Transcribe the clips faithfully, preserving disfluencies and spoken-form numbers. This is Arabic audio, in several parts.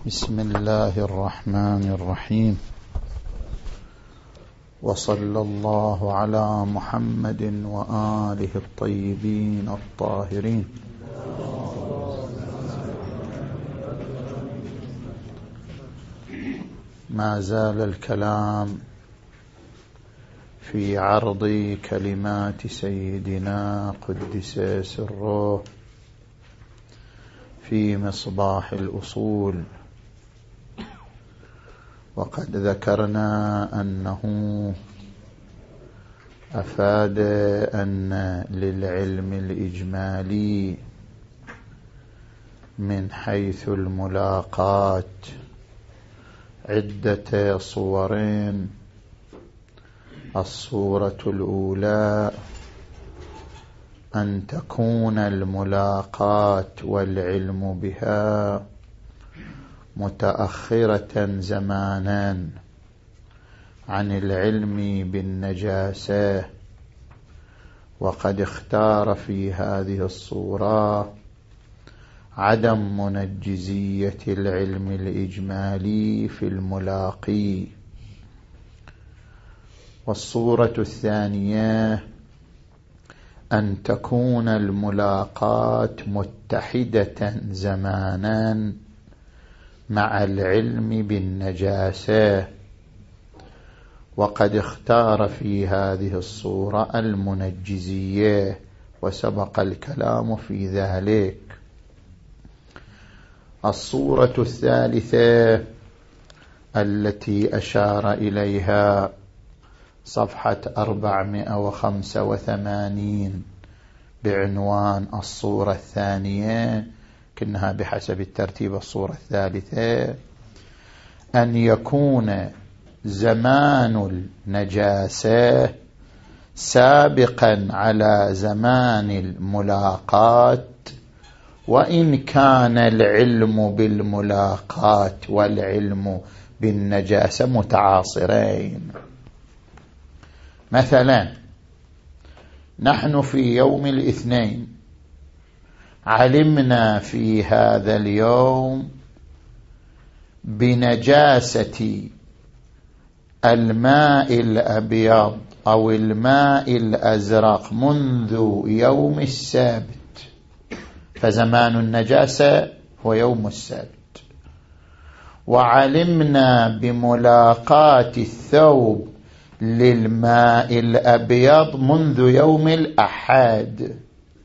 بسم الله الرحمن الرحيم، وصلى الله على محمد وآله الطيبين الطاهرين. ما زال الكلام في عرض كلمات سيدنا قدس سره في مصباح الأصول، وقد ذكرنا أنه أفاد أن للعلم الإجمالي من حيث الملاقات عدة صورين. الصورة الأولى أن تكون الملاقات والعلم بها متأخرة زمانا عن العلم بالنجاسة، وقد اختار في هذه الصورة عدم منجزية العلم الإجمالي في الملاقي. والصورة الثانية أن تكون الملاقات متحدة زمانا مع العلم بالنجاسة، وقد اختار في هذه الصورة المنجزية، وسبق الكلام في ذلك. الصورة الثالثة التي أشار إليها صفحة أربعمائة وخمسة وثمانين بعنوان الصورة الثانية، كأنها بحسب الترتيب الصورة الثالثة، أن يكون زمان النجاسة سابقا على زمان الملاقات، وإن كان العلم بالملاقات والعلم بالنجاسة متعاصرين. مثلا نحن في يوم الاثنين علمنا في هذا اليوم بنجاسة الماء الأبيض أو الماء الأزرق منذ يوم السبت، فزمان النجاسة هو يوم السبت. وعلمنا بملاقات الثوب للماء الأبيض منذ يوم الأحد،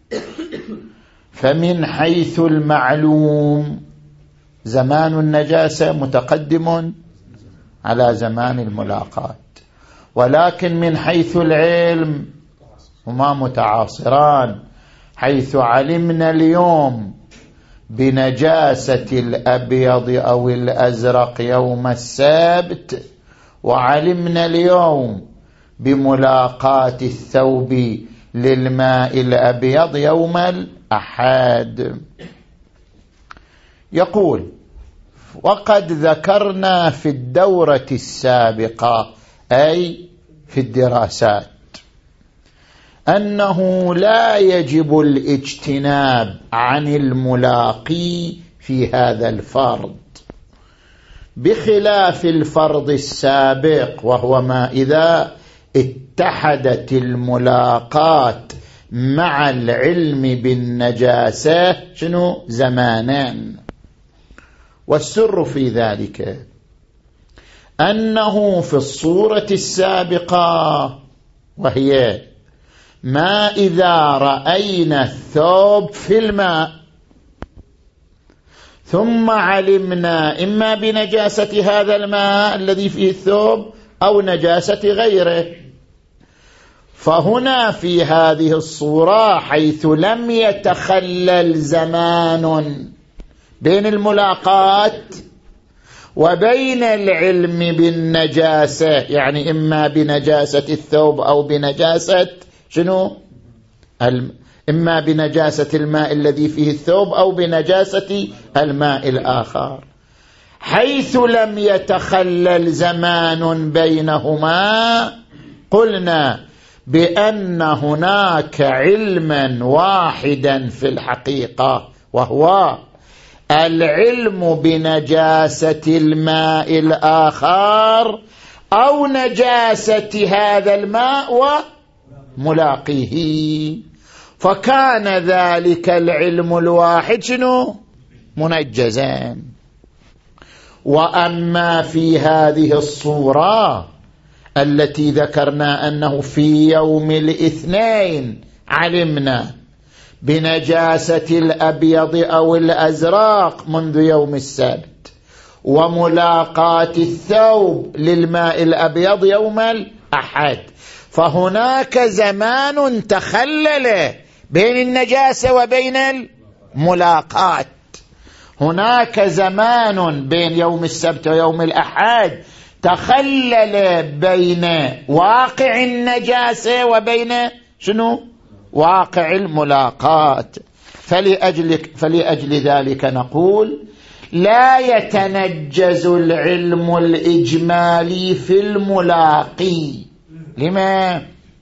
فمن حيث المعلوم زمان النجاسة متقدم على زمان الملاقات، ولكن من حيث العلم هما متعاصران، حيث علمنا اليوم بنجاسة الأبيض أو الأزرق يوم السبت، وعلمنا اليوم بملاقات الثوب للماء الأبيض يوم الأحد. يقول: وقد ذكرنا في الدورة السابقة، أي في الدراسات، أنه لا يجب الاجتناب عن الملاقي في هذا الفرض، بخلاف الفرض السابق، وهو ما إذا اتحدت الملاقات مع العلم بالنجاسة شنو زمانان. والسر في ذلك أنه في الصورة السابقة، وهي ما إذا رأينا الثوب في الماء ثم علمنا إما بنجاسة هذا الماء الذي فيه الثوب أو نجاسة غيره، فهنا في هذه الصورة حيث لم يتخلل زمان بين الملاقات وبين العلم بالنجاسة، يعني إما بنجاسة الثوب أو بنجاسة شنو الم... إما بنجاسة الماء الذي فيه الثوب أو بنجاسة الماء الآخر، حيث لم يتخلل زمان بينهما، قلنا بأن هناك علما واحدا في الحقيقة، وهو العلم بنجاسة الماء الآخر أو نجاسة هذا الماء وملاقيه، فكان ذلك العلم الواحد شنو؟ منجزان. وأما في هذه الصورة التي ذكرنا أنه في يوم الاثنين علمنا بنجاسة الأبيض أو الأزرق منذ يوم السبت، وملاقاة الثوب للماء الأبيض يوم الأحد، فهناك زمان تخلل بين النجاسة وبين الملاقاة. هناك زمان بين يوم السبت ويوم الأحد تخلل بين واقع النجاسة وبين شنو؟ واقع الملاقاة. فلأجل, فلأجل ذلك نقول لا يتنجز العلم الإجمالي في الملاقي. لما؟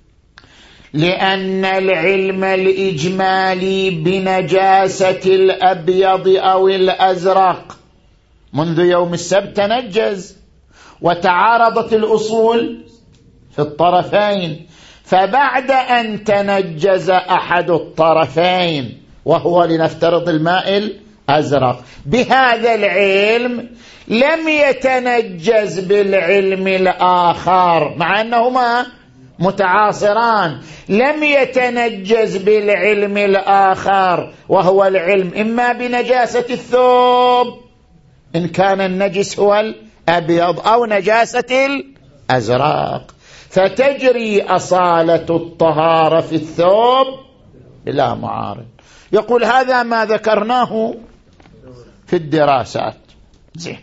لأن العلم الإجمالي بنجاسة الأبيض أو الأزرق منذ يوم السبت تنجز، وتعارضت الأصول في الطرفين، فبعد أن تنجز أحد الطرفين وهو لنفترض الماء الأزرق بهذا العلم لم يتنجز بالعلم الآخر، مع أنهما متعاصران، لم يتنجز بالعلم الآخر وهو العلم إما بنجاسة الثوب إن كان النجس هو الأبيض أو نجاسة الأزرق، فتجري أصالة الطهارة في الثوب بلا معارض. يقول هذا ما ذكرناه في الدراسات. زين.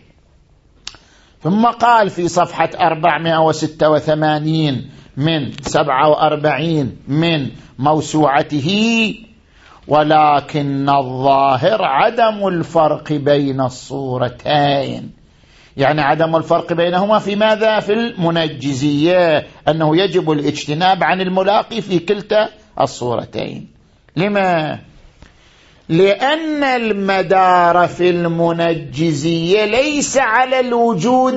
ثم قال في صفحة أربعمائة وستة وثمانين من سبعة وأربعين من موسوعته: ولكن الظاهر عدم الفرق بين الصورتين، يعني عدم الفرق بينهما في ماذا؟ في المنجزية، أنه يجب الاجتناب عن الملاقي في كلتا الصورتين. لما؟ لأن المدار في المنجزية ليس على الوجود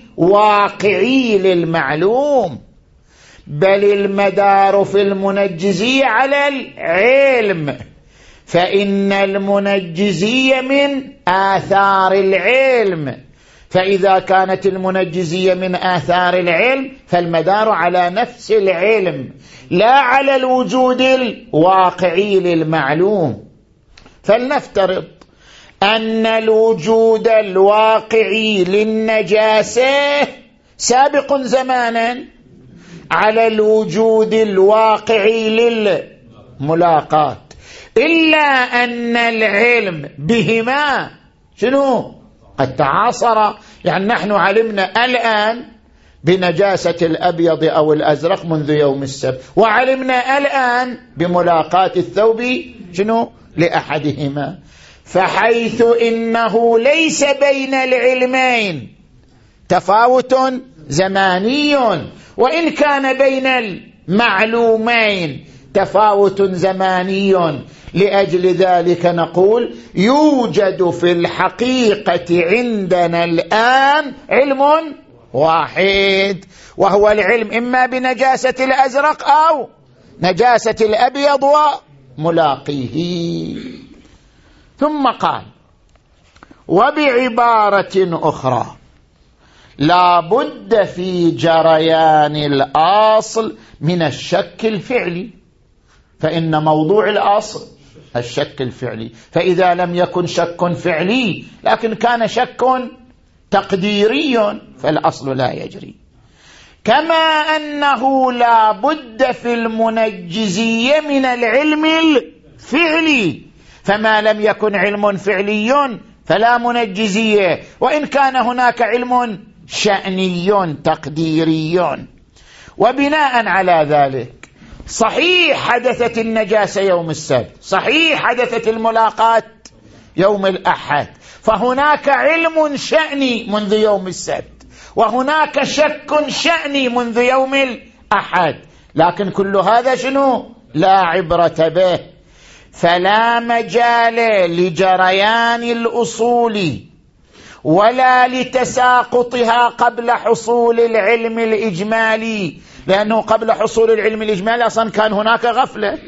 الواقعي للمعلوم، بل المدار في المنجزية على العلم، فإن المنجزية من آثار العلم، فإذا كانت المنجزية من آثار العلم فالمدار على نفس العلم لا على الوجود الواقعي للمعلوم. فلنفترض أن الوجود الواقعي للنجاسة سابق زمانا على الوجود الواقعي للملاقاة، إلا أن العلم بهما شنو؟ قد تعاصر. يعني نحن علمنا الآن بنجاسة الأبيض أو الأزرق منذ يوم السبت، وعلمنا الآن بملاقاة الثوب شنو؟ لأحدهما. فحيث إنه ليس بين العلمين تفاوت زماني، وإن كان بين المعلومين تفاوت زماني، لأجل ذلك نقول يوجد في الحقيقة عندنا الآن علم واحد، وهو العلم إما بنجاسة الأزرق أو نجاسة الأبيض وملاقيه. ثم قال: وبعبارة أخرى لا بد في جريان الأصل من الشك الفعلي، فإن موضوع الأصل الشك الفعلي، فإذا لم يكن شك فعلي لكن كان شك تقديري فالأصل لا يجري. كما أنه لا بد في المنجزية من العلم الفعلي، فما لم يكن علم فعلي فلا منجزية، وإن كان هناك علم شأني تقديري. وبناء على ذلك صحيح حدثت النجاسة يوم السبت، صحيح حدثت الملاقاة يوم الأحد، فهناك علم شأني منذ يوم السبت، وهناك شك شأني منذ يوم الأحد، لكن كل هذا شنو؟ لا عبرة به. فلا مجال لجريان الأصول ولا لتساقطها قبل حصول العلم الإجمالي، لأنه قبل حصول العلم الإجمالي أصلا كان هناك غفلة،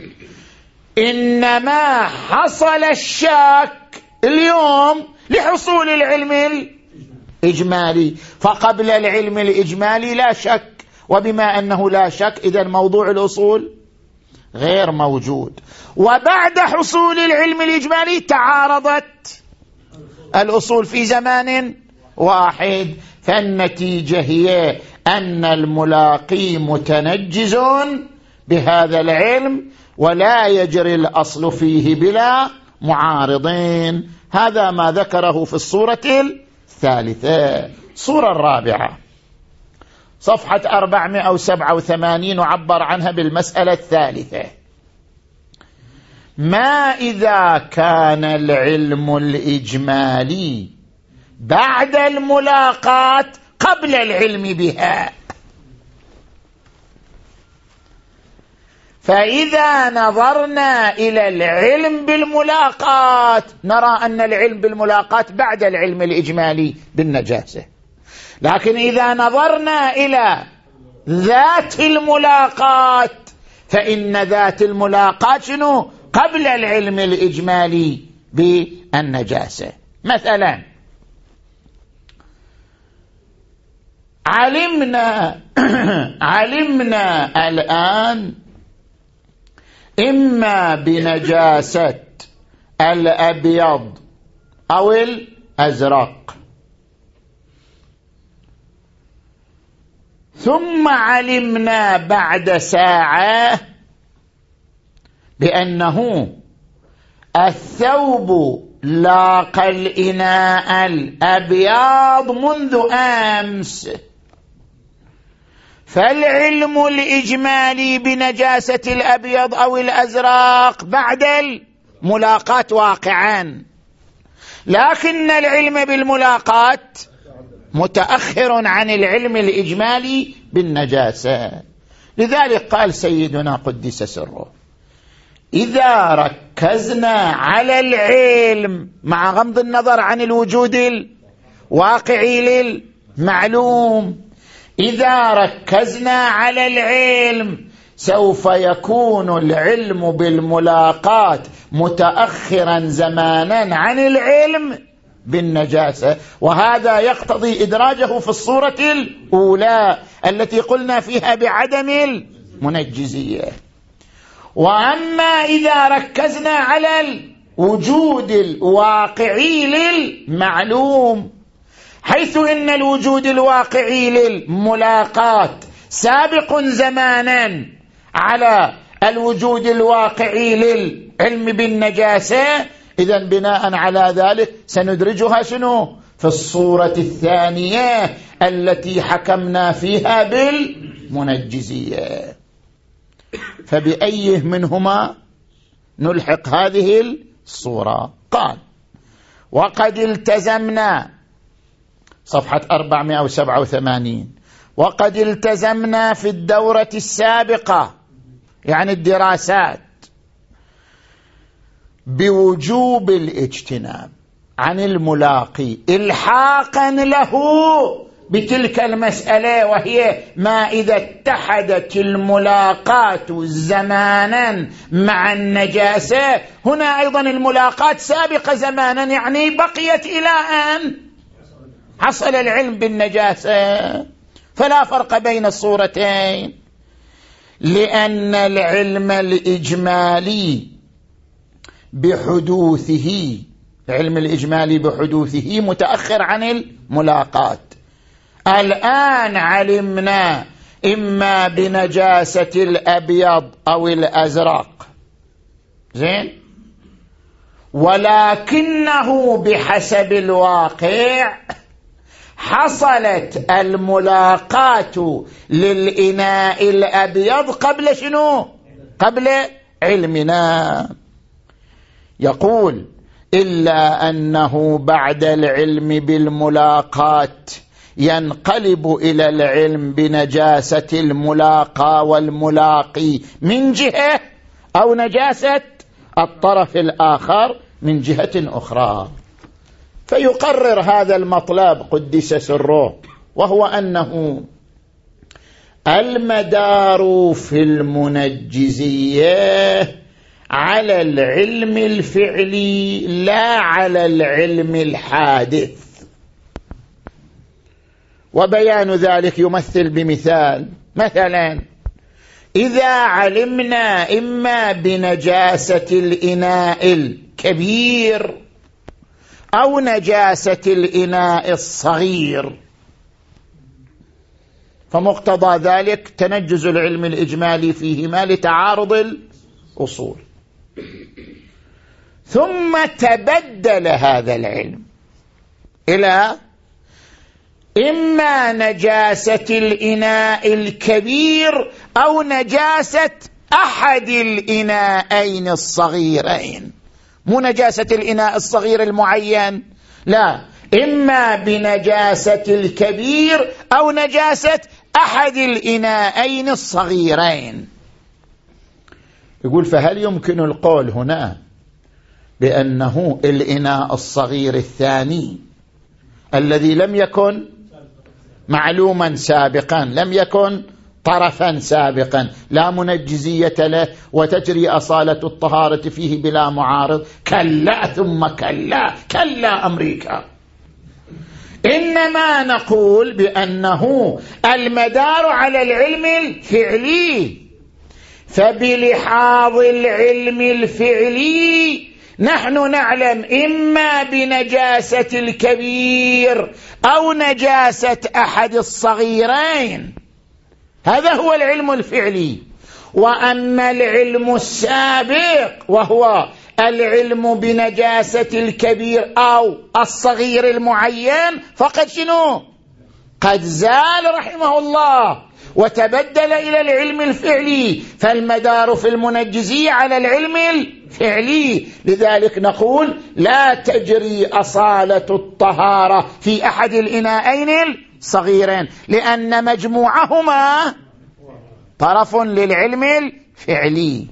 إنما حصل الشك اليوم لحصول العلم الإجمالي، فقبل العلم الإجمالي لا شك، وبما أنه لا شك إذن موضوع الأصول غير موجود. وبعد حصول العلم الإجمالي تعارضت الأصول في زمان واحد، فالنتيجة هي أن الملاقي متنجز بهذا العلم ولا يجري الأصل فيه بلا معارضين. هذا ما ذكره في الصورة الثالثة. الصورة الرابعة صفحة أربعمائة وسبعة وثمانين وعبر عنها بالمسألة الثالثة: ما إذا كان العلم الإجمالي بعد الملاقاة قبل العلم بها؟ فإذا نظرنا إلى العلم بالملاقاة نرى أن العلم بالملاقاة بعد العلم الإجمالي بالنجاسة، لكن إذا نظرنا إلى ذات الملاقاة فإن ذات الملاقاة شنو؟ قبل العلم الإجمالي بالنجاسة. مثلا علمنا علمنا الآن إما بنجاسة الأبيض أو الأزرق، ثم علمنا بعد ساعة بأنه الثوب لاقى الإناء الأبيض منذ أمس، فالعلم الإجمالي بنجاسة الأبيض أو الأزرق بعد الملاقاة واقعا، لكن العلم بالملاقاة متأخر عن العلم الإجمالي بالنجاسة. لذلك قال سيدنا قدس سره: إذا ركزنا على العلم مع غض النظر عن الوجود الواقعي للمعلوم، إذا ركزنا على العلم سوف يكون العلم بالملاقاة متأخرا زمانا عن العلم بالنجاسة، وهذا يقتضي إدراجه في الصورة الأولى التي قلنا فيها بعدم المنجزية. وأما إذا ركزنا على الوجود الواقعي للمعلوم، حيث إن الوجود الواقعي للملاقاة سابق زمانا على الوجود الواقعي للعلم بالنجاسة، إذن بناء على ذلك سندرجها شنو؟ في الصورة الثانية التي حكمنا فيها بالمنجزية. فبأيه منهما نلحق هذه الصورة؟ قال: وقد التزمنا، صفحة أربعمائة وسبعة وثمانين، وقد التزمنا في الدورة السابقة يعني الدراسات بوجوب الاجتناب عن الملاقي إلحاقا له بتلك المسألة، وهي ما إذا اتحدت الملاقاة زمانا مع النجاسة. هنا أيضا الملاقاة سابقة زمانا، يعني بقيت إلى أن حصل العلم بالنجاسة، فلا فرق بين الصورتين، لأن العلم الإجمالي بحدوثه العلم الإجمالي بحدوثه متأخر عن الملاقاة. الآن علمنا إما بنجاسة الأبيض أو الأزرق، زين، ولكنه بحسب الواقع حصلت الملاقاة للإناء الأبيض قبل شنو؟ قبل علمنا. يقول: إلا أنه بعد العلم بالملاقاة ينقلب إلى العلم بنجاسة الملاقى والملاقي من جهة، أو نجاسة الطرف الآخر من جهة أخرى. فيقرر هذا المطلب قدس سره، وهو أنه المدار في المنجزية على العلم الفعلي لا على العلم الحادث. وبيان ذلك يمثل بمثال. مثلا إذا علمنا إما بنجاسة الإناء الكبير أو نجاسة الإناء الصغير، فمقتضى ذلك تنجز العلم الإجمالي فيهما لتعارض الأصول. ثم تبدل هذا العلم إلى إما نجاسة الإناء الكبير أو نجاسة أحد الإناءين الصغيرين، مو نجاسة الإناء الصغير المعين، لا، إما بنجاسة الكبير أو نجاسة أحد الإناءين الصغيرين. يقول فهل يمكن القول هنا بأنه الإناء الصغير الثاني الذي لم يكن معلوما سابقا، لم يكن طرفا سابقا، لا منجزية له وتجري أصالة الطهارة فيه بلا معارض؟ كلا ثم كلا كلا أمريكا. إنما نقول بأنه المدار على العلم الفعلي، فبلحاظ العلم الفعلي نحن نعلم إما بنجاسة الكبير أو نجاسة أحد الصغيرين، هذا هو العلم الفعلي. وأما العلم السابق وهو العلم بنجاسة الكبير أو الصغير المعين فقد شنو؟ قد زال رحمه الله وتبدل إلى العلم الفعلي، فالمدار في المنجزية على العلم الفعلي. لذلك نقول لا تجري أصالة الطهارة في أحد الإناءين الصغيرين، لأن مجموعهما طرف للعلم الفعلي.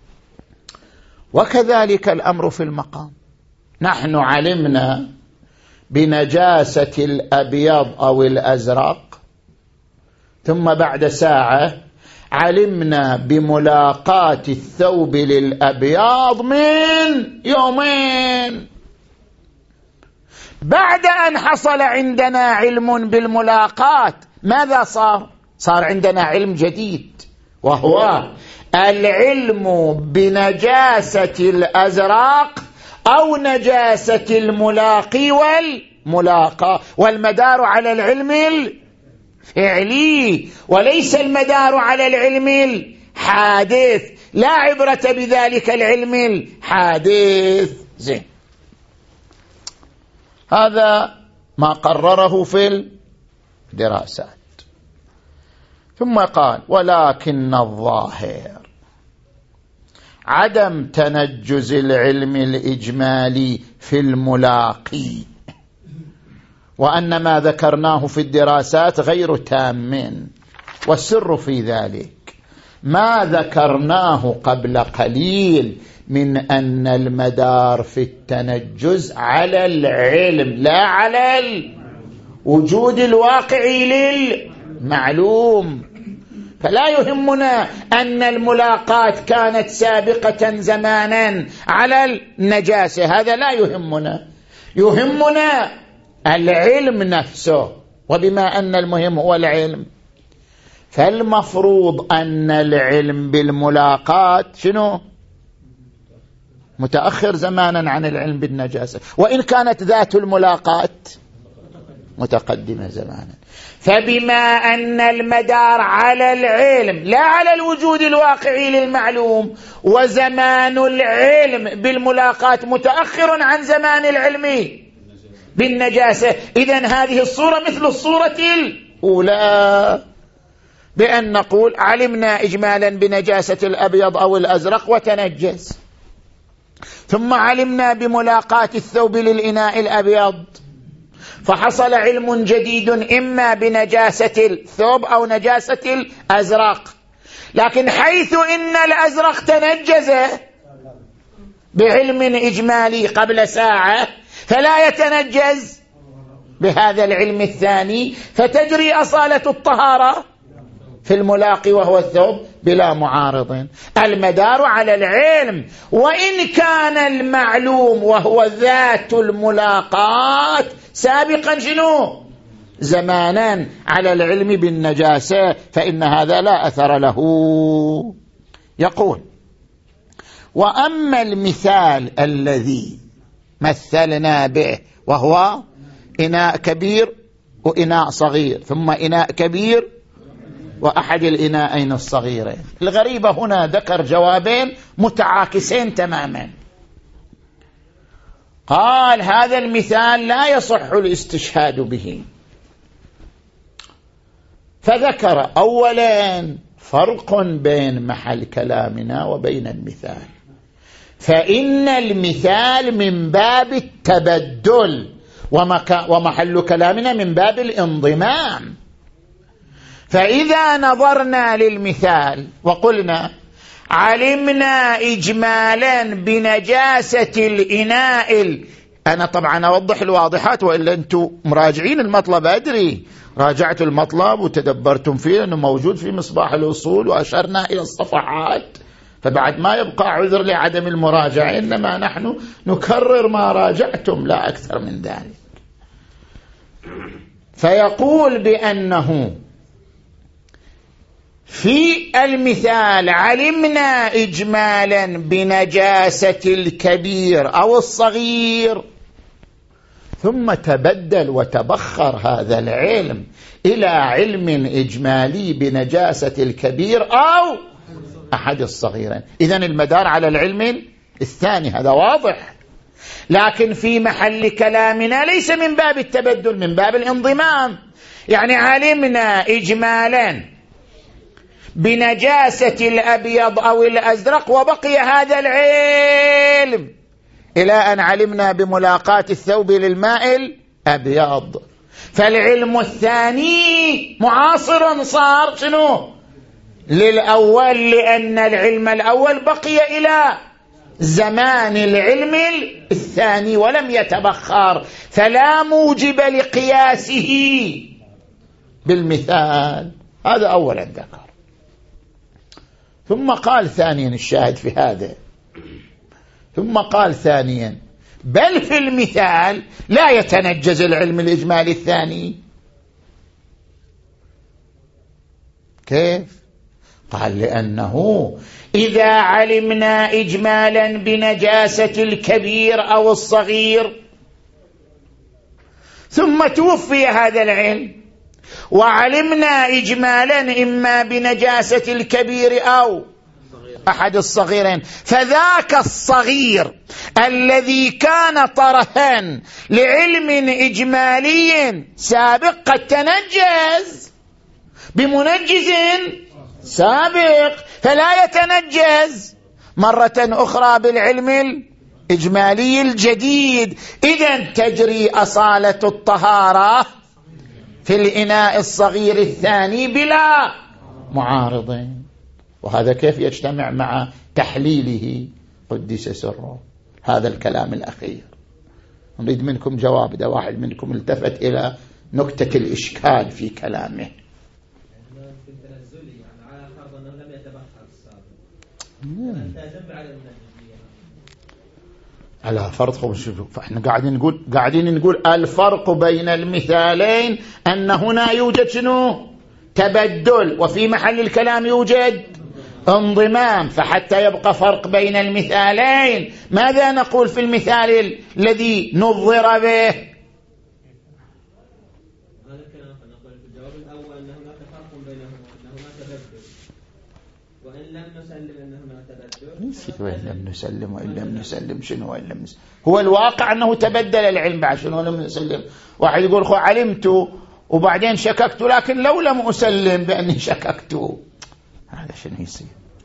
وكذلك الأمر في المقام. نحن علمنا بنجاسة الأبيض أو الأزرق، ثم بعد ساعة علمنا بملاقاة الثوب للأبيض من يومين. بعد أن حصل عندنا علم بالملاقاة ماذا صار؟ صار عندنا علم جديد، وهو العلم بنجاسة الأزرق أو نجاسة الملاقي والملاقى، والمدار على العلم الفعلي وليس المدار على العلم الحادث. لا عبرة بذلك العلم الحادث. زين، هذا ما قرره في الدراسات. ثم قال ولكن الظاهر عدم تنجز العلم الإجمالي في الملاقي، وأن ما ذكرناه في الدراسات غير تام، والسر في ذلك ما ذكرناه قبل قليل من أن المدار في التنجز على العلم لا على الوجود الواقعي للمعلوم. فلا يهمنا أن الملاقاة كانت سابقة زمانا على النجاسة، هذا لا يهمنا، يهمنا العلم نفسه. وبما أن المهم هو العلم، فالمفروض أن العلم بالملاقاة شنو؟ متأخر زمانا عن العلم بالنجاسة، وإن كانت ذات الملاقاة متقدمة زمانا. فبما أن المدار على العلم لا على الوجود الواقعي للمعلوم، وزمان العلم بالملاقاة متأخر عن زمان العلم بالنجاسة، إذن هذه الصورة مثل الصورة الأولى، بأن نقول علمنا إجمالا بنجاسة الأبيض أو الأزرق وتنجس، ثم علمنا بملاقاة الثوب للإناء الأبيض فحصل علم جديد إما بنجاسة الثوب أو نجاسة الأزرق. لكن حيث إن الأزرق تنجز بعلم إجمالي قبل ساعة فلا يتنجز بهذا العلم الثاني، فتجري أصالة الطهارة في الملاقي وهو الثوب بلا معارض. المدار على العلم، وإن كان المعلوم وهو ذات الملاقات سابقا شنو زمانا على العلم بالنجاسة، فإن هذا لا أثر له. يقول: وأما المثال الذي مثلنا به وهو إناء كبير وإناء صغير، ثم إناء كبير وأحد الإناءين الصغيرين، الغريبة هنا ذكر جوابين متعاكسين تماما. قال: هذا المثال لا يصح الاستشهاد به، فذكر أولا فرق بين محل كلامنا وبين المثال، فإن المثال من باب التبدل ومحل كلامنا من باب الانضمام. فإذا نظرنا للمثال وقلنا علمنا إجمالا بنجاسة الإناء ال... أنا طبعا أوضح الواضحات، وإلا أنتم مراجعين المطلب أدري، راجعت المطلب وتدبرتم فيه أنه موجود في مصباح الأصول وأشرنا إلى الصفحات، فبعد ما يبقى عذر لعدم المراجعة، إنما نحن نكرر ما راجعتم لا أكثر من ذلك. فيقول بأنه في المثال علمنا إجمالا بنجاسة الكبير أو الصغير، ثم تبدل وتبخر هذا العلم إلى علم إجمالي بنجاسة الكبير أو أحد الصغيرين. إذن المدار على العلم الثاني، هذا واضح. لكن في محل كلامنا ليس من باب التبدل، من باب الانضمام. يعني علمنا إجمالا بنجاسة الأبيض أو الأزرق وبقي هذا العلم إلى أن علمنا بملاقاة الثوب للماء الأبيض، فالعلم الثاني معاصر صار شنو للأول، لأن العلم الأول بقي إلى زمان العلم الثاني ولم يتبخر، فلا موجب لقياسه بالمثال. هذا أولا ذكر. ثم قال ثانيا، الشاهد في هذا، ثم قال ثانيا بل في المثال لا يتنجز العلم الإجمالي الثاني. كيف؟ قال: لأنه إذا علمنا إجمالا بنجاسة الكبير أو الصغير ثم توفي هذا العلم وعلمنا إجمالا إما بنجاسة الكبير أو أحد الصغيرين، فذاك الصغير الذي كان طرفا لعلم إجمالي سابق قد تنجز بمنجز سابق، فلا يتنجز مرة أخرى بالعلم الإجمالي الجديد. إذن تجري أصالة الطهارة في الإناء الصغير الثاني بلا معارضين. وهذا كيف يجتمع مع تحليله قدس سره؟ هذا الكلام الأخير نريد منكم جواب، إذا واحد منكم التفت إلى نكتة الإشكال في كلامه. على فرق، فاحنا قاعدين نقول قاعدين نقول الفرق بين المثالين أن هنا يوجد شنو تبدل، وفي محل الكلام يوجد انضمام، فحتى يبقى فرق بين المثالين ماذا نقول في المثال الذي نظر به؟ وإن لم نسلم وإن لم نسلم شنو وإن لم نسلم؟ هو الواقع أنه تبدل العلم بعد شنو لم نسلم. واحد يقول خو علمت وبعدين شككت، لكن لو لم أسلم بأني شككت، هذا شنو يصير؟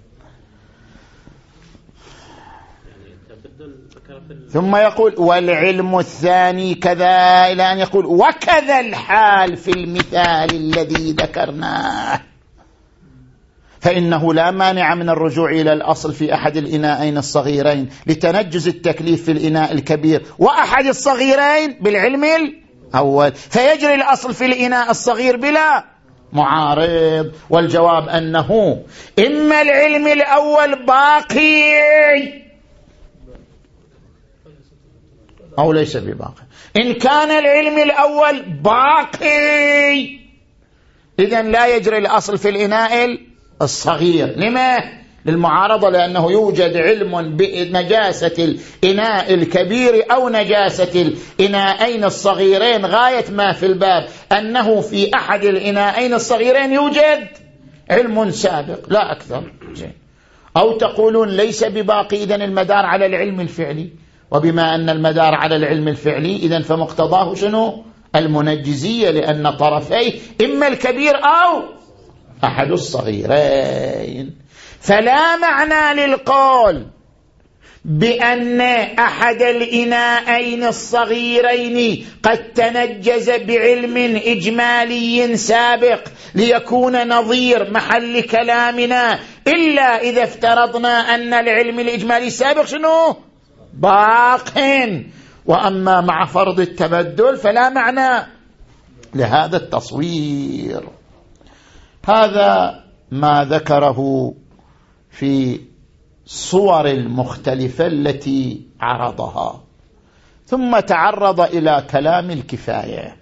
ثم يقول والعلم الثاني كذا، إلى أن يقول وكذا الحال في المثال الذي ذكرناه. فإنه لا مانع من الرجوع إلى الأصل في أحد الإناءين الصغيرين لتنجز التكليف في الإناء الكبير وأحد الصغيرين بالعلم الأول، فيجري الأصل في الإناء الصغير بلا معارض. والجواب أنه إما العلم الأول باقي أو ليس بباقي. إن كان العلم الأول باقي إذن لا يجري الأصل في الإناء الصغير. لما؟ للمعارضة، لأنه يوجد علم بنجاسة الإناء الكبير أو نجاسة الإناءين الصغيرين، غاية ما في الباب أنه في أحد الإناءين الصغيرين يوجد علم سابق لا أكثر. أو تقولون ليس بباقي، إذن المدار على العلم الفعلي، وبما أن المدار على العلم الفعلي إذن فمقتضاه شنو؟ المنجزية، لأن طرفيه إما الكبير أو أحد الصغيرين. فلا معنى للقول بأن أحد الإناءين الصغيرين قد تنجز بعلم إجمالي سابق ليكون نظير محل كلامنا، إلا إذا افترضنا أن العلم الإجمالي السابق شنو؟ باق. وأما مع فرض التبدل فلا معنى لهذا التصوير. هذا ما ذكره في صور المختلفة التي عرضها، ثم تعرض إلى كلام الكفاية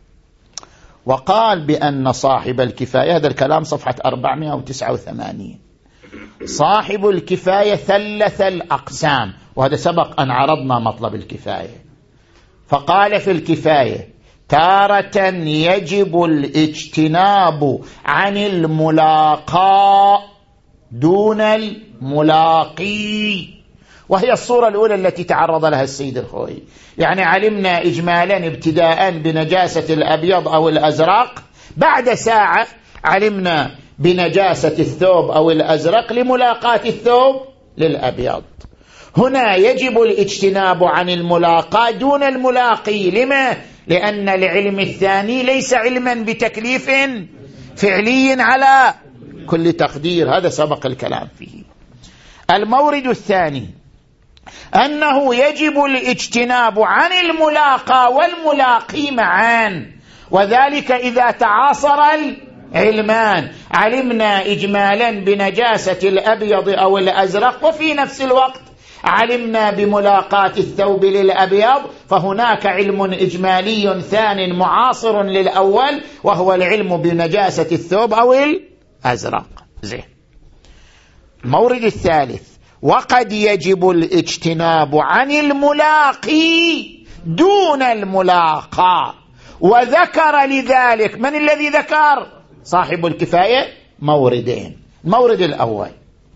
وقال بأن صاحب الكفاية، هذا الكلام صفحة أربعمائة وتسعة وثمانين، صاحب الكفاية ثلث الأقسام، وهذا سبق أن عرضنا مطلب الكفاية. فقال في الكفاية: تارة يجب الاجتناب عن الملاقاة دون الملاقي، وهي الصورة الأولى التي تعرض لها السيد الخوئي. يعني علمنا إجمالا ابتداء بنجاسة الأبيض أو الأزرق، بعد ساعة علمنا بنجاسة الثوب أو الأزرق لملاقاة الثوب للأبيض. هنا يجب الاجتناب عن الملاقاة دون الملاقي. لما؟ لأن العلم الثاني ليس علما بتكليف فعلي على كل تقدير، هذا سبق الكلام فيه. المورد الثاني أنه يجب الاجتناب عن الملاقى والملاقي معا، وذلك إذا تعاصر العلمان. علمنا إجمالا بنجاسة الأبيض أو الأزرق، وفي نفس الوقت علمنا بملاقاة الثوب للأبيض، فهناك علم إجمالي ثان معاصر للأول، وهو العلم بنجاسة الثوب أو الأزرق. زين. المورد الثالث: وقد يجب الاجتناب عن الملاقي دون الملاقى، وذكر لذلك من الذي ذكر؟ صاحب الكفاية موردين. المورد الأول: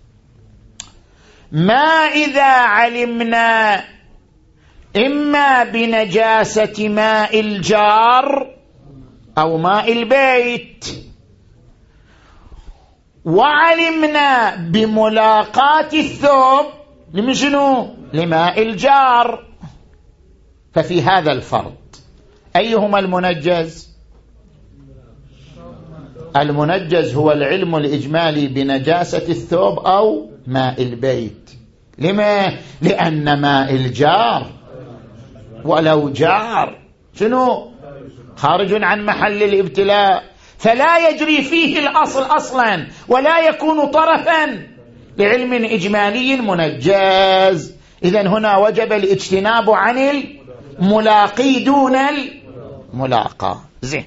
ما إذا علمنا إما بنجاسة ماء الجار أو ماء البيت، وعلمنا بملاقاة الثوب لمشنو؟ لماء الجار، ففي هذا الفرض أيهما المنجز؟ المنجز هو العلم الإجمالي بنجاسة الثوب أو ماء البيت. لما؟ لأن ماء الجار ولو جار شنو؟ خارج عن محل الابتلاء، فلا يجري فيه الأصل أصلا، ولا يكون طرفا لعلم إجمالي منجز. إذن هنا وجب الاجتناب عن الملاقي دون الملاقى. زين.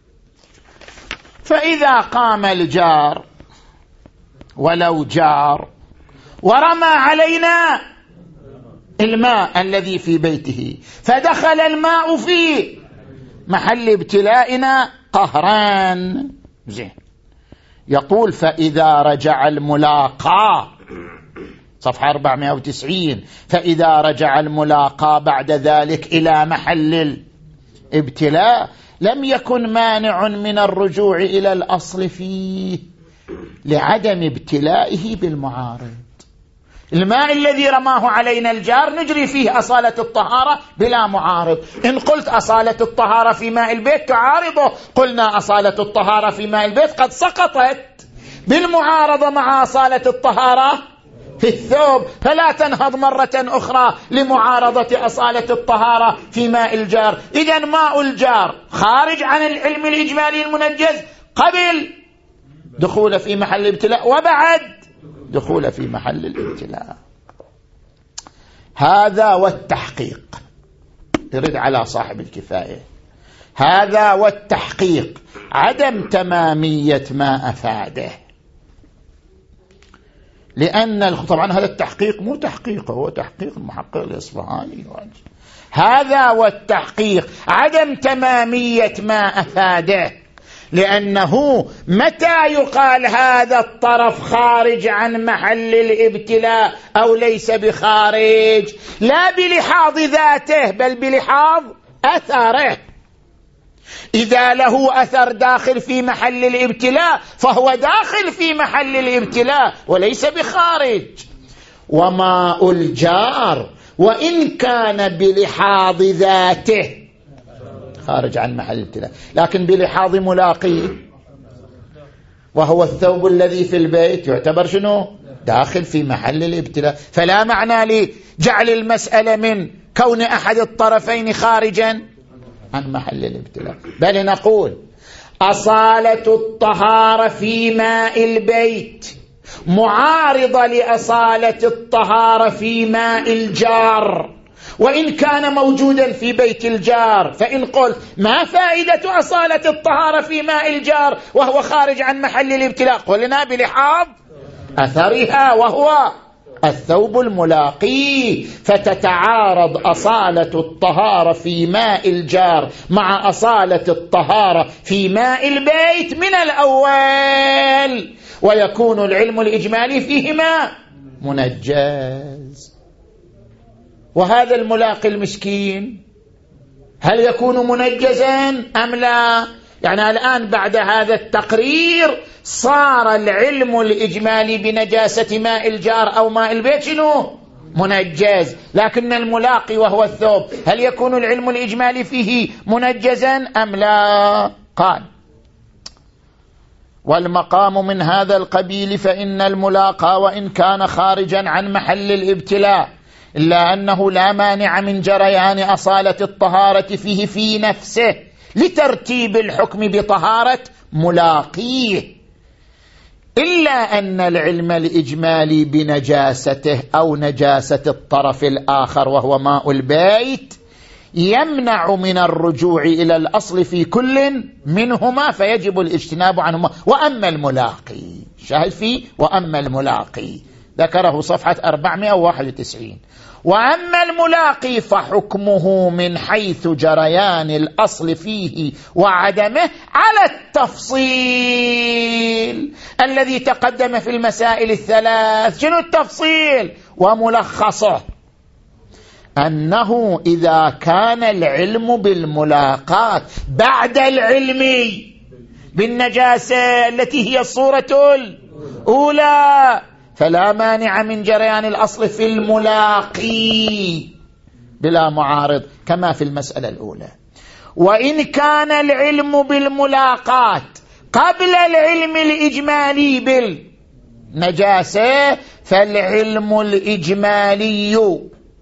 فإذا قام الجار ولو جار ورمى علينا الماء الذي في بيته، فدخل الماء في محل ابتلائنا قهران. زين. يقول: فإذا رجع الملاقى، صفحة أربعمائة وتسعين، فإذا رجع الملاقى بعد ذلك إلى محل الابتلاء لم يكن مانع من الرجوع إلى الأصل فيه لعدم ابتلائه بالمعارض. الماء الذي رماه علينا الجار نجري فيه أصالة الطهارة بلا معارض. إن قلت أصالة الطهارة في ماء البيت تعارضه، قلنا أصالة الطهارة في ماء البيت قد سقطت، بالمعارضة مع أصالة الطهارة في الثوب، فلا تنهض مرة أخرى لمعارضة أصالة الطهارة في ماء الجار. إذن ماء الجار خارج عن العلم الإجمالي المنجز قبل دخول في محل الابتلاء وبعد دخول في محل الابتلاء. هذا والتحقيق يرد على صاحب الكفاية، هذا والتحقيق عدم تمامية ما أفاده، لأن طبعا هذا التحقيق مو تحقيق، هو تحقيق المحقق الإصفهاني. هذا والتحقيق عدم تمامية ما أفاده، لأنه متى يقال هذا الطرف خارج عن محل الابتلاء أو ليس بخارج؟ لا بلحاظ ذاته بل بلحاظ أثره. إذا له أثر داخل في محل الابتلاء فهو داخل في محل الابتلاء وليس بخارج. وماء الجار وإن كان بلحاظ ذاته خارج عن محل الابتلاء، لكن بلحاظ ملاقيه وهو الثوب الذي في البيت يعتبر شنو؟ داخل في محل الابتلاء. فلا معنى لجعل المسألة من كون أحد الطرفين خارجا عن محل الابتلاء، بل نقول أصالة الطهارة في ماء البيت معارضة لأصالة الطهارة في ماء الجار، وإن كان موجودا في بيت الجار. فإن قلت ما فائدة أصالة الطهارة في ماء الجار وهو خارج عن محل الابتلاء؟ قلنا بلحاظ أثرها وهو الثوب الملاقي، فتتعارض أصالة الطهارة في ماء الجار مع أصالة الطهارة في ماء البيت من الأول، ويكون العلم الإجمالي فيهما منجز. وهذا الملاقي المسكين هل يكون منجزا أم لا؟ يعني الآن بعد هذا التقرير صار العلم الإجمالي بنجاسة ماء الجار أو ماء البيت شنو؟ منجز. لكن الملاقي وهو الثوب هل يكون العلم الإجمالي فيه منجزا أم لا؟ قال والمقام من هذا القبيل، فإن الملاقى وإن كان خارجا عن محل الابتلاء إلا أنه لا مانع من جريان أصالة الطهارة فيه في نفسه لترتيب الحكم بطهارة ملاقيه، إلا أن العلم الإجمالي بنجاسته أو نجاسة الطرف الآخر وهو ماء البيت يمنع من الرجوع إلى الأصل في كل منهما، فيجب الاجتناب عنهما. وأما الملاقي، شاهد فيه وأما الملاقي ذكره صفحة أربعمائة وواحد وتسعين. وأما الملاقي فحكمه من حيث جريان الأصل فيه وعدمه على التفصيل الذي تقدم في المسائل الثلاث. شنو التفصيل؟ وملخصه أنه إذا كان العلم بالملاقات بعد العلم بالنجاسة التي هي الصورة الأولى فلا مانع من جريان الأصل في الملاقي بلا معارض كما في المسألة الأولى. وإن كان العلم بالملاقات قبل العلم الإجمالي بالنجاسة فالعلم الإجمالي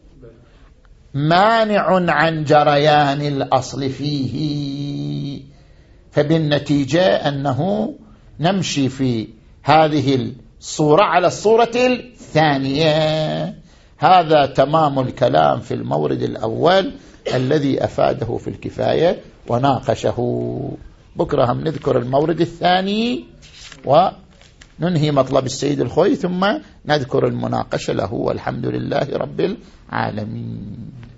مانع عن جريان الأصل فيه، فبالنتيجة أنه نمشي في هذه الصورة على الصورة الثانية. هذا تمام الكلام في المورد الأول الذي أفاده في الكفاية وناقشه. بكرة هم نذكر المورد الثاني وننهي مطلب السيد الخوي ثم نذكر المناقشة له، والحمد لله رب العالمين.